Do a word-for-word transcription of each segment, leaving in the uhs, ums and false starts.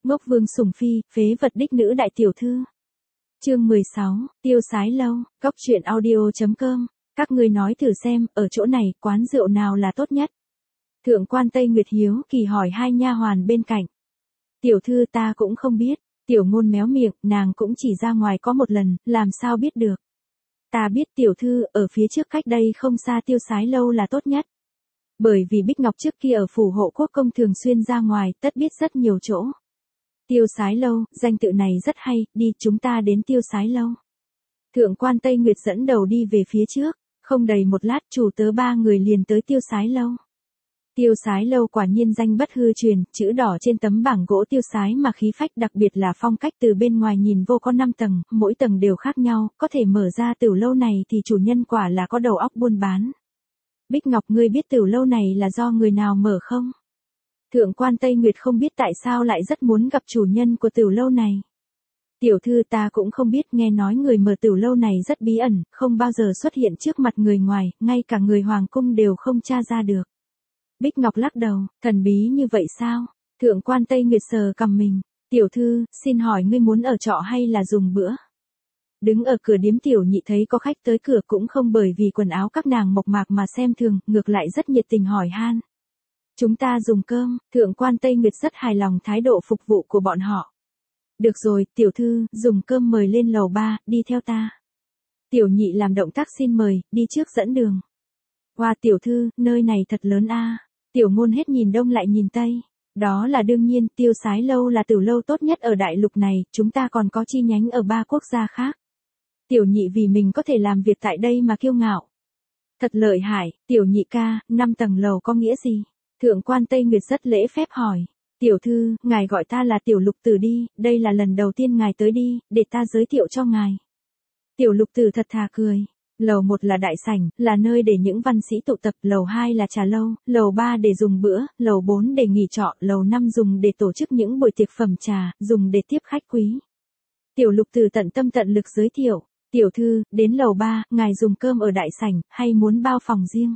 Ngốc Vương sủng phi, phế vật đích nữ đại tiểu thư. Chương mười sáu, tiêu sái lâu, góc truyện audio chấm com. Các ngươi nói thử xem, ở chỗ này, quán rượu nào là tốt nhất? Thượng quan Tây Nguyệt hiếu kỳ hỏi hai nha hoàn bên cạnh. Tiểu thư ta cũng không biết, tiểu ngôn méo miệng, nàng cũng chỉ ra ngoài có một lần, làm sao biết được. Ta biết tiểu thư, ở phía trước cách đây không xa tiêu sái lâu là tốt nhất. Bởi vì Bích Ngọc trước kia ở phủ hộ quốc công thường xuyên ra ngoài, tất biết rất nhiều chỗ. Tiêu sái lâu, danh tự này rất hay, đi chúng ta đến tiêu sái lâu. Thượng quan Tây Nguyệt dẫn đầu đi về phía trước, không đầy một lát chủ tớ ba người liền tới tiêu sái lâu. Tiêu sái lâu quả nhiên danh bất hư truyền, chữ đỏ trên tấm bảng gỗ tiêu sái mà khí phách, đặc biệt là phong cách từ bên ngoài nhìn vô có năm tầng, mỗi tầng đều khác nhau, có thể mở ra tửu lâu này thì chủ nhân quả là có đầu óc buôn bán. Bích Ngọc, ngươi biết tửu lâu này là do người nào mở không? Thượng quan Tây Nguyệt không biết tại sao lại rất muốn gặp chủ nhân của tửu lâu này. Tiểu thư ta cũng không biết, nghe nói người mở tửu lâu này rất bí ẩn, không bao giờ xuất hiện trước mặt người ngoài, ngay cả người hoàng cung đều không tra ra được. Bích Ngọc lắc đầu, thần bí như vậy sao? Thượng quan Tây Nguyệt sờ cằm mình. Tiểu thư, xin hỏi ngươi muốn ở trọ hay là dùng bữa? Đứng ở cửa điếm tiểu nhị thấy có khách tới cửa cũng không bởi vì quần áo các nàng mộc mạc mà xem thường, ngược lại rất nhiệt tình hỏi han. Chúng ta dùng cơm, thượng quan Tây Nguyệt rất hài lòng thái độ phục vụ của bọn họ. Được rồi, tiểu thư, dùng cơm mời lên lầu ba, đi theo ta. Tiểu nhị làm động tác xin mời, đi trước dẫn đường. Hoa tiểu thư, nơi này thật lớn a. Tiểu ngôn hết nhìn đông lại nhìn tây. Đó là đương nhiên, tiêu sái lâu là tửu lâu tốt nhất ở đại lục này, chúng ta còn có chi nhánh ở ba quốc gia khác. Tiểu nhị vì mình có thể làm việc tại đây mà kiêu ngạo. Thật lợi hại, tiểu nhị ca, năm tầng lầu có nghĩa gì? Thượng quan Tây Nguyệt rất lễ phép hỏi. Tiểu thư, ngài gọi ta là tiểu lục tử đi, đây là lần đầu tiên ngài tới đi, để ta giới thiệu cho ngài. Tiểu lục tử thật thà cười. Lầu một là đại sảnh, là nơi để những văn sĩ tụ tập, lầu hai là trà lâu, lầu ba để dùng bữa, lầu bốn để nghỉ trọ, lầu năm dùng để tổ chức những buổi tiệc phẩm trà, dùng để tiếp khách quý. Tiểu lục tử tận tâm tận lực giới thiệu. Tiểu thư, đến lầu ba, ngài dùng cơm ở đại sảnh, hay muốn bao phòng riêng?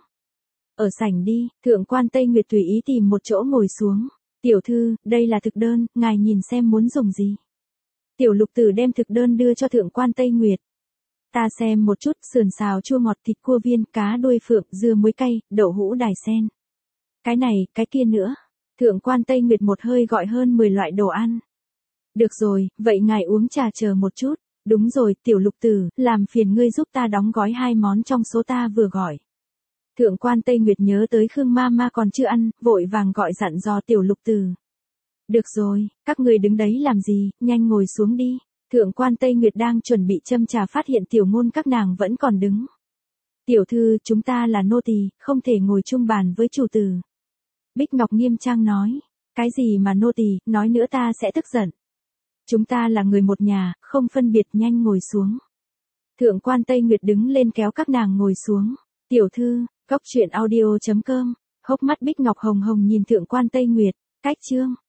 Ở sảnh đi, thượng quan Tây Nguyệt tùy ý tìm một chỗ ngồi xuống. Tiểu thư, đây là thực đơn, ngài nhìn xem muốn dùng gì. Tiểu lục tử đem thực đơn đưa cho thượng quan Tây Nguyệt. Ta xem một chút, sườn xào chua ngọt, thịt cua viên, cá đuôi phượng, dưa muối cay, đậu hũ đài sen. Cái này, cái kia nữa. Thượng quan Tây Nguyệt một hơi gọi hơn mười loại đồ ăn. Được rồi, vậy ngài uống trà chờ một chút. Đúng rồi, tiểu lục tử, làm phiền ngươi giúp ta đóng gói hai món trong số ta vừa gọi. Thượng quan Tây Nguyệt nhớ tới Khương ma ma còn chưa ăn, vội vàng gọi dặn dò tiểu lục tử. Được rồi, các người đứng đấy làm gì, nhanh ngồi xuống đi. Thượng quan Tây Nguyệt đang chuẩn bị châm trà phát hiện tiểu ngôn các nàng vẫn còn đứng. Tiểu thư, chúng ta là nô tỳ, không thể ngồi chung bàn với chủ tử. Bích Ngọc nghiêm trang nói. Cái gì mà nô tỳ, nói nữa ta sẽ tức giận. Chúng ta là người một nhà, không phân biệt, nhanh ngồi xuống. Thượng quan Tây Nguyệt đứng lên kéo các nàng ngồi xuống. Tiểu thư, góc truyện audio chấm com. Hốc mắt Bích Ngọc hồng hồng nhìn thượng quan Tây Nguyệt. Cách chương.